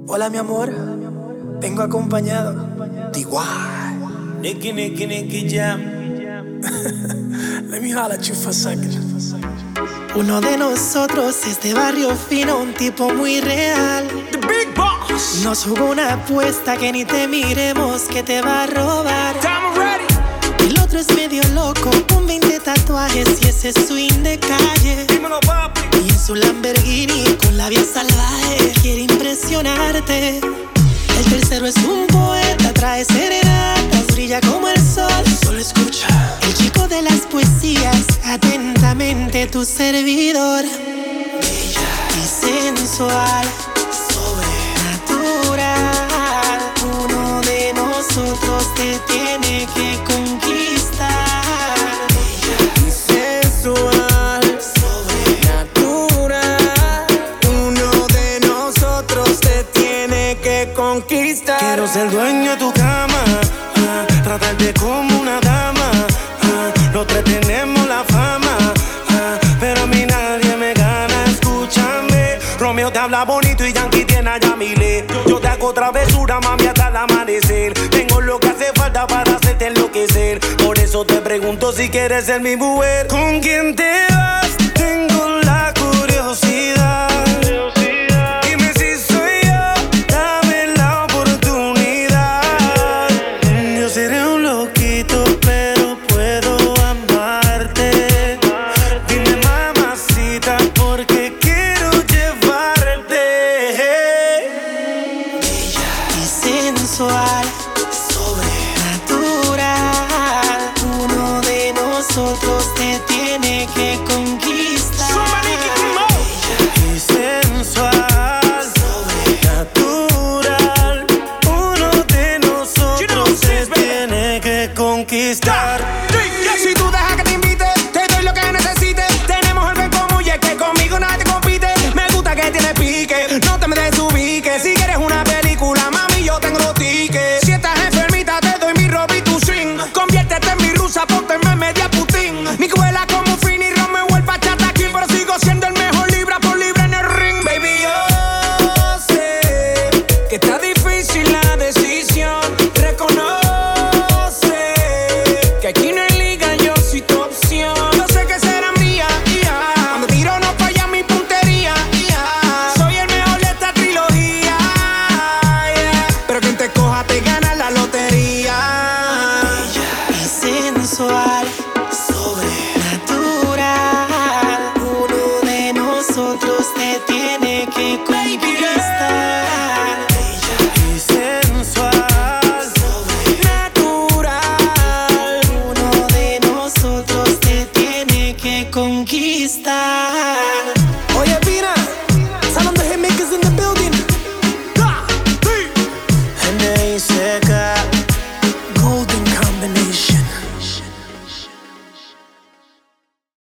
Hola mi amor, vengo acompañado de Nicky Jam. Let me holler at you for a second. Uno de nosotros es de barrio fino, un tipo muy real. The Big Boss. Nos jugó una apuesta que ni te miremos, que te va a robar. Time ready. El otro es medio loco, con 20 tatuajes y ese swing de calle. Dímelo, papi. Y en su Lamborghini con la vía salvaje quiere impresionarte. El tercero es un poeta, trae serenatas, brilla como el sol. Solo escucha. El chico de las poesías, atentamente tu servidor. Bella Y sensual, sobrenatural. Uno de nosotros te tiene que conquistar. Y sensual, sobrenatural. Uno de nosotros te tiene que conquistar. Quiero ser dueño de tu cama, tratarte como una dama. Los tres tenemos la fama, pero a mí nadie me gana. Escúchame, Romeo te habla bonito y Yankee tiene a Yamile. Yo te hago travesura, mami, hasta el amanecer. Tengo lo que hace falta para hacerte enloquecer. Por eso te pregunto si quieres ser mi mujer. ¿Con quién te vas? Tengo la curiosidad. Dime si soy yo, dame la oportunidad. Yo seré un loquito, pero puedo amarte. Dime, mamacita, porque quiero llevarte. Y sensual,